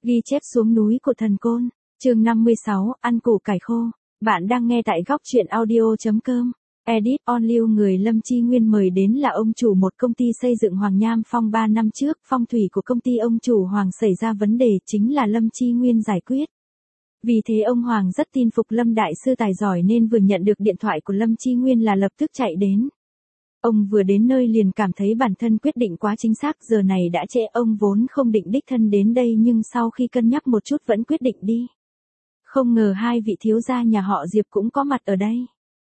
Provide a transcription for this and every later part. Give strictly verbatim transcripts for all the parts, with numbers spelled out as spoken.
Ghi chép xuống núi của thần côn, chương năm mươi sáu, ăn củ cải khô. Bạn đang nghe tại góc truyện audio chấm com. Edit on lưu người Lâm Chi Nguyên mời đến là ông chủ một công ty xây dựng Hoàng Nham Phong ba năm trước, phong thủy của công ty ông chủ Hoàng xảy ra vấn đề chính là Lâm Chi Nguyên giải quyết. Vì thế ông Hoàng rất tin phục Lâm đại sư tài giỏi nên vừa nhận được điện thoại của Lâm Chi Nguyên là lập tức chạy đến. Ông vừa đến nơi liền cảm thấy bản thân quyết định quá chính xác, giờ này đã trễ, ông vốn không định đích thân đến đây nhưng sau khi cân nhắc một chút vẫn quyết định đi. Không ngờ hai vị thiếu gia nhà họ Diệp cũng có mặt ở đây.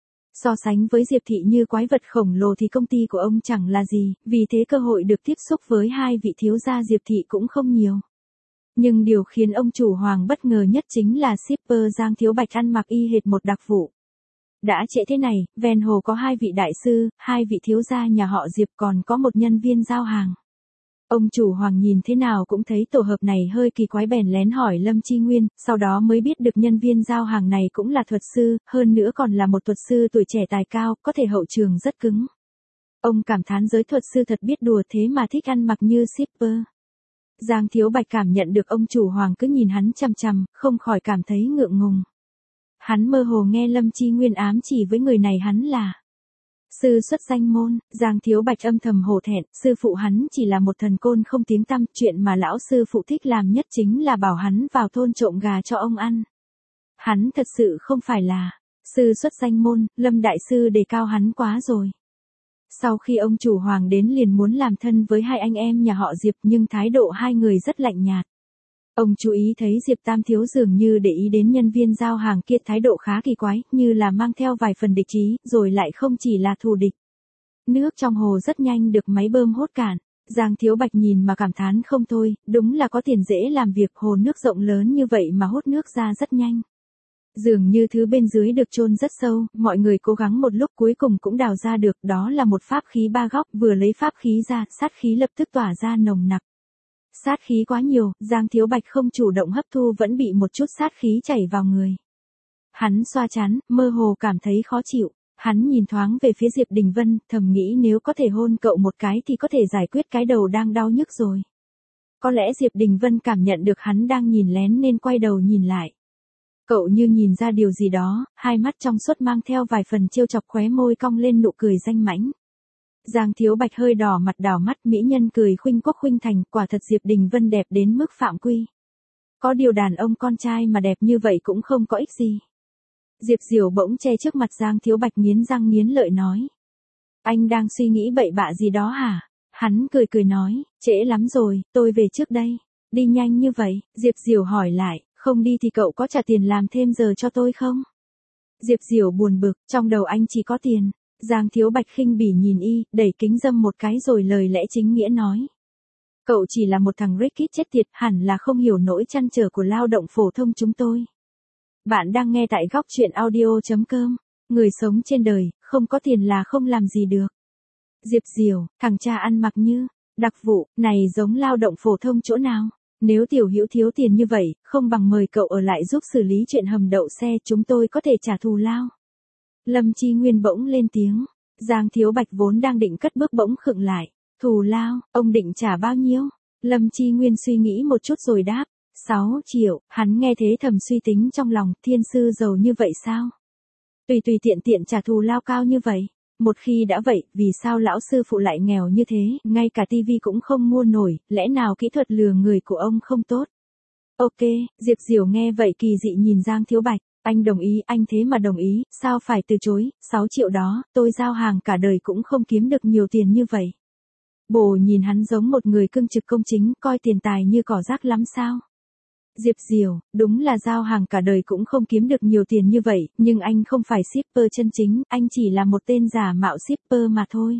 So sánh với Diệp Thị như quái vật khổng lồ thì công ty của ông chẳng là gì, vì thế cơ hội được tiếp xúc với hai vị thiếu gia Diệp Thị cũng không nhiều. Nhưng điều khiến ông chủ Hoàng bất ngờ nhất chính là shipper Giang Thiếu Bạch ăn mặc y hệt một đặc vụ. Đã trễ thế này, ven hồ có hai vị đại sư, hai vị thiếu gia nhà họ Diệp, còn có một nhân viên giao hàng. Ông chủ Hoàng nhìn thế nào cũng thấy tổ hợp này hơi kỳ quái, bèn lén hỏi Lâm Chi Nguyên, sau đó mới biết được nhân viên giao hàng này cũng là thuật sư, hơn nữa còn là một thuật sư tuổi trẻ tài cao, có thể hậu trường rất cứng. Ông cảm thán giới thuật sư thật biết đùa, thế mà thích ăn mặc như shipper. Giang Thiếu Bạch cảm nhận được ông chủ Hoàng cứ nhìn hắn chằm chằm, không khỏi cảm thấy ngượng ngùng. Hắn mơ hồ nghe Lâm Chi Nguyên ám chỉ với người này hắn là sư xuất danh môn. Giang Thiếu Bạch âm thầm hổ thẹn, sư phụ hắn chỉ là một thần côn không tiếng tăm, chuyện mà lão sư phụ thích làm nhất chính là bảo hắn vào thôn trộm gà cho ông ăn. Hắn thật sự không phải là sư xuất danh môn, Lâm đại sư đề cao hắn quá rồi. Sau khi ông chủ Hoàng đến liền muốn làm thân với hai anh em nhà họ Diệp, nhưng thái độ hai người rất lạnh nhạt. Ông chú ý thấy Diệp Tam Thiếu dường như để ý đến nhân viên giao hàng kia, thái độ khá kỳ quái, như là mang theo vài phần địch ý, rồi lại không chỉ là thù địch. Nước trong hồ rất nhanh được máy bơm hốt cạn. Giang Thiếu Bạch nhìn mà cảm thán không thôi, đúng là có tiền dễ làm việc, hồ nước rộng lớn như vậy mà hốt nước ra rất nhanh. Dường như thứ bên dưới được chôn rất sâu, mọi người cố gắng một lúc cuối cùng cũng đào ra được, đó là một pháp khí ba góc, vừa lấy pháp khí ra, sát khí lập tức tỏa ra nồng nặc. Sát khí quá nhiều, Giang Thiếu Bạch không chủ động hấp thu vẫn bị một chút sát khí chảy vào người. Hắn xoa trán, mơ hồ cảm thấy khó chịu, hắn nhìn thoáng về phía Diệp Đình Vân, thầm nghĩ nếu có thể hôn cậu một cái thì có thể giải quyết cái đầu đang đau nhức rồi. Có lẽ Diệp Đình Vân cảm nhận được hắn đang nhìn lén nên quay đầu nhìn lại. Cậu như nhìn ra điều gì đó, hai mắt trong suốt mang theo vài phần trêu chọc, khóe môi cong lên nụ cười danh mãnh. Giang Thiếu Bạch hơi đỏ mặt đảo mắt, mỹ nhân cười khuynh quốc khuynh thành, quả thật Diệp Đình Vân đẹp đến mức phạm quy. Có điều đàn ông con trai mà đẹp như vậy cũng không có ích gì. Diệp Diểu bỗng che trước mặt Giang Thiếu Bạch, nghiến răng nghiến lợi nói. Anh đang suy nghĩ bậy bạ gì đó hả? Hắn cười cười nói, trễ lắm rồi, tôi về trước đây. Đi nhanh như vậy, Diệp Diểu hỏi lại, không đi thì cậu có trả tiền làm thêm giờ cho tôi không? Diệp Diểu buồn bực, trong đầu anh chỉ có tiền. Giang Thiếu Bạch khinh bỉ nhìn y, đẩy kính dâm một cái rồi lời lẽ chính nghĩa nói. Cậu chỉ là một thằng rich kid chết tiệt, hẳn là không hiểu nỗi trăn trở của lao động phổ thông chúng tôi. Bạn đang nghe tại góc truyện audio chấm com. Người sống trên đời, không có tiền là không làm gì được. Diệp Diểu, thằng cha ăn mặc như đặc vụ, này giống lao động phổ thông chỗ nào? Nếu Tiểu Hữu thiếu tiền như vậy, không bằng mời cậu ở lại giúp xử lý chuyện hầm đậu xe, chúng tôi có thể trả thù lao. Lâm Chi Nguyên bỗng lên tiếng. Giang Thiếu Bạch vốn đang định cất bước bỗng khựng lại. Thù lao, ông định trả bao nhiêu? Lâm Chi Nguyên suy nghĩ một chút rồi đáp. sáu triệu, hắn nghe thế thầm suy tính trong lòng, thiên sư giàu như vậy sao? Tùy tùy tiện tiện trả thù lao cao như vậy. Một khi đã vậy, vì sao lão sư phụ lại nghèo như thế, ngay cả tivi cũng không mua nổi, lẽ nào kỹ thuật lừa người của ông không tốt? Ok, Diệp Diểu nghe vậy kỳ dị nhìn Giang Thiếu Bạch. Anh đồng ý, anh thế mà đồng ý, sao phải từ chối, sáu triệu đó, tôi giao hàng cả đời cũng không kiếm được nhiều tiền như vậy. Bồ nhìn hắn giống một người cương trực công chính, coi tiền tài như cỏ rác lắm sao? Diệp Diểu, đúng là giao hàng cả đời cũng không kiếm được nhiều tiền như vậy, nhưng anh không phải shipper chân chính, anh chỉ là một tên giả mạo shipper mà thôi.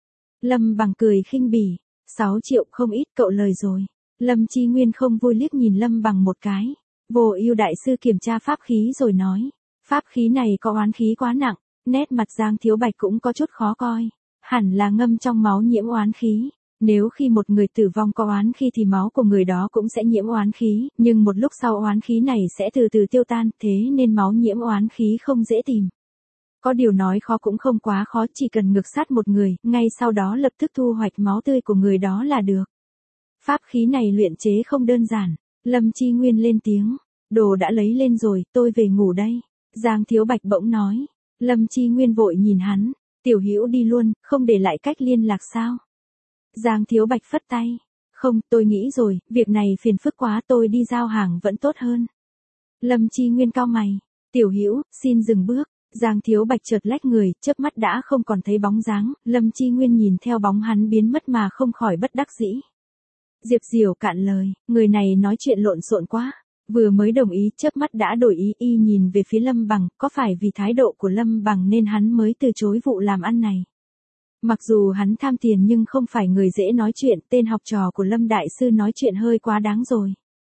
Lâm Bằng cười khinh bỉ, sáu triệu không ít, cậu lời rồi. Lâm Chi Nguyên không vui liếc nhìn Lâm Bằng một cái. Vô Ưu đại sư kiểm tra pháp khí rồi nói, pháp khí này có oán khí quá nặng. Nét mặt Giang Thiếu Bạch cũng có chút khó coi, hẳn là ngâm trong máu nhiễm oán khí. Nếu khi một người tử vong có oán khí thì máu của người đó cũng sẽ nhiễm oán khí, nhưng một lúc sau oán khí này sẽ từ từ tiêu tan, thế nên máu nhiễm oán khí không dễ tìm. Có điều nói khó cũng không quá khó, chỉ cần ngược sát một người, ngay sau đó lập tức thu hoạch máu tươi của người đó là được. Pháp khí này luyện chế không đơn giản. Lâm Chi Nguyên lên tiếng. Đồ đã lấy lên rồi, tôi về ngủ đây. Giang Thiếu Bạch bỗng nói. Lâm Chi Nguyên vội nhìn hắn. Tiểu Hữu đi luôn, không để lại cách liên lạc sao? Giang Thiếu Bạch phất tay. Không, tôi nghĩ rồi, việc này phiền phức quá, tôi đi giao hàng vẫn tốt hơn. Lâm Chi Nguyên cau mày. Tiểu Hữu, xin dừng bước. Giang Thiếu Bạch chợt lách người, chớp mắt đã không còn thấy bóng dáng, Lâm Chi Nguyên nhìn theo bóng hắn biến mất mà không khỏi bất đắc dĩ. Diệp Diểu cạn lời, người này nói chuyện lộn xộn quá. Vừa mới đồng ý chớp mắt đã đổi ý, y nhìn về phía Lâm Bằng, có phải vì thái độ của Lâm Bằng nên hắn mới từ chối vụ làm ăn này. Mặc dù hắn tham tiền nhưng không phải người dễ nói chuyện, tên học trò của Lâm Đại Sư nói chuyện hơi quá đáng rồi.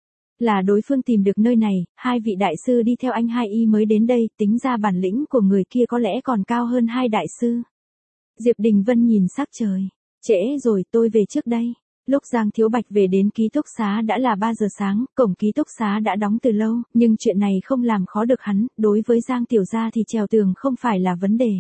Là đối phương tìm được nơi này, hai vị đại sư đi theo anh hai y mới đến đây, tính ra bản lĩnh của người kia có lẽ còn cao hơn hai đại sư. Diệp Đình Vân nhìn sắc trời. Trễ rồi, tôi về trước đây. Lúc Giang Thiếu Bạch về đến ký túc xá đã là ba giờ sáng, cổng ký túc xá đã đóng từ lâu, nhưng chuyện này không làm khó được hắn, đối với Giang Tiểu Gia thì trèo tường không phải là vấn đề.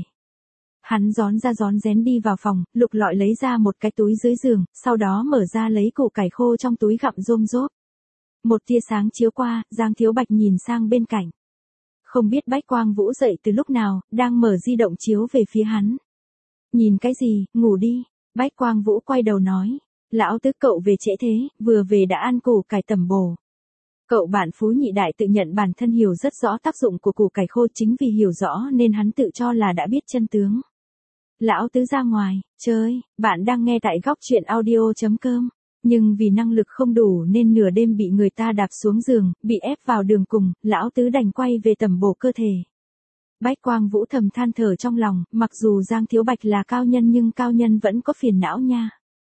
Hắn rón ra rón rén đi vào phòng, lục lọi lấy ra một cái túi dưới giường, sau đó mở ra lấy củ cải khô trong túi gặm rôm rốp. Một tia sáng chiếu qua, Giang Thiếu Bạch nhìn sang bên cạnh. Không biết Bách Quang Vũ dậy từ lúc nào, đang mở di động chiếu về phía hắn. Nhìn cái gì, ngủ đi. Bách Quang Vũ quay đầu nói. Lão tứ cậu về trễ thế, vừa về đã ăn củ cải tẩm bổ. Cậu bạn Phú Nhị Đại tự nhận bản thân hiểu rất rõ tác dụng của củ cải khô, chính vì hiểu rõ nên hắn tự cho là đã biết chân tướng. Lão tứ ra ngoài, chơi, bạn đang nghe tại góc truyện audio chấm com. Nhưng vì năng lực không đủ nên nửa đêm bị người ta đạp xuống giường, bị ép vào đường cùng, lão tứ đành quay về tẩm bổ cơ thể. Bách Quang Vũ thầm than thở trong lòng, mặc dù Giang Thiếu Bạch là cao nhân nhưng cao nhân vẫn có phiền não nha.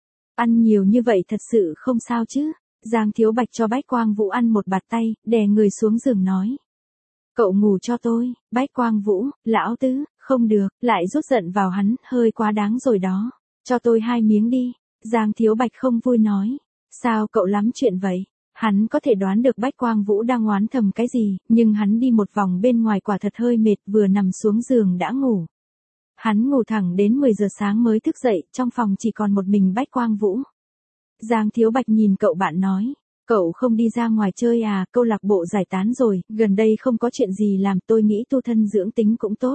Ăn nhiều như vậy thật sự không sao chứ. Giang Thiếu Bạch cho Bách Quang Vũ ăn một bạt tay, đè người xuống giường nói. Cậu ngủ cho tôi. Bách Quang Vũ, lão tứ, không được, lại rút giận vào hắn, hơi quá đáng rồi đó. Cho tôi hai miếng đi. Giang Thiếu Bạch không vui nói. Sao cậu lắm chuyện vậy? Hắn có thể đoán được Bách Quang Vũ đang oán thầm cái gì, nhưng hắn đi một vòng bên ngoài quả thật hơi mệt, vừa nằm xuống giường đã ngủ. Hắn ngủ thẳng đến mười giờ sáng mới thức dậy, trong phòng chỉ còn một mình Bách Quang Vũ. Giang Thiếu Bạch nhìn cậu bạn nói. Cậu không đi ra ngoài chơi à, câu lạc bộ giải tán rồi, gần đây không có chuyện gì làm, tôi nghĩ tu thân dưỡng tính cũng tốt.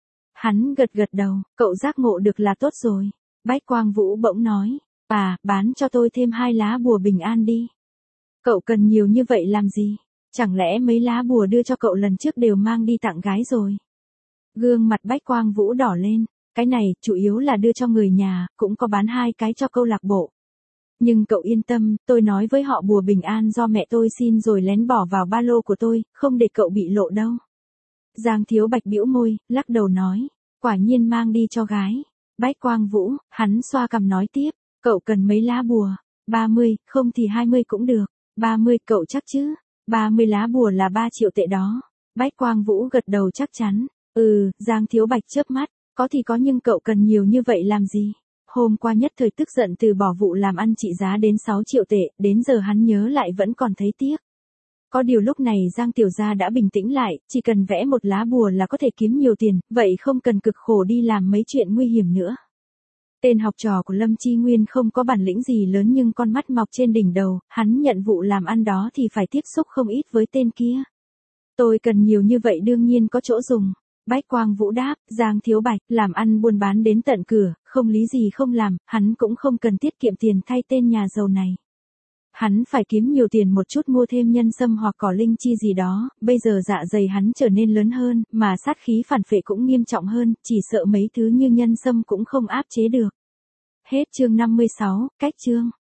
Hắn gật gật đầu, cậu giác ngộ được là tốt rồi. Bách Quang Vũ bỗng nói. À, bán cho tôi thêm hai lá bùa bình an đi. Cậu cần nhiều như vậy làm gì? Chẳng lẽ mấy lá bùa đưa cho cậu lần trước đều mang đi tặng gái rồi? Gương mặt Bách Quang Vũ đỏ lên. Cái này, chủ yếu là đưa cho người nhà, cũng có bán hai cái cho câu lạc bộ. Nhưng cậu yên tâm, tôi nói với họ bùa bình an do mẹ tôi xin rồi lén bỏ vào ba lô của tôi, không để cậu bị lộ đâu. Giang Thiếu Bạch bĩu môi, lắc đầu nói. Quả nhiên mang đi cho gái. Bách Quang Vũ, hắn xoa cằm nói tiếp. Cậu cần mấy lá bùa? ba mươi, không thì hai mươi cũng được. ba mươi, cậu chắc chứ? ba mươi lá bùa là ba triệu tệ đó. Bách Quang Vũ gật đầu chắc chắn. Ừ, Giang Thiếu Bạch chớp mắt. Có thì có nhưng cậu cần nhiều như vậy làm gì? Hôm qua nhất thời tức giận từ bỏ vụ làm ăn trị giá đến sáu triệu tệ, đến giờ hắn nhớ lại vẫn còn thấy tiếc. Có điều lúc này Giang Tiểu Gia đã bình tĩnh lại, chỉ cần vẽ một lá bùa là có thể kiếm nhiều tiền, vậy không cần cực khổ đi làm mấy chuyện nguy hiểm nữa. Tên học trò của Lâm Chi Nguyên không có bản lĩnh gì lớn nhưng con mắt mọc trên đỉnh đầu, hắn nhận vụ làm ăn đó thì phải tiếp xúc không ít với tên kia. Tôi cần nhiều như vậy đương nhiên có chỗ dùng. Bách Quang Vũ đáp, Giang Thiếu Bạch, làm ăn buôn bán đến tận cửa, không lý gì không làm, hắn cũng không cần tiết kiệm tiền thay tên nhà giàu này. Hắn phải kiếm nhiều tiền một chút mua thêm nhân sâm hoặc cỏ linh chi gì đó, bây giờ dạ dày hắn trở nên lớn hơn, mà sát khí phản phệ cũng nghiêm trọng hơn, chỉ sợ mấy thứ như nhân sâm cũng không áp chế được. Hết chương năm mươi sáu, cách chương.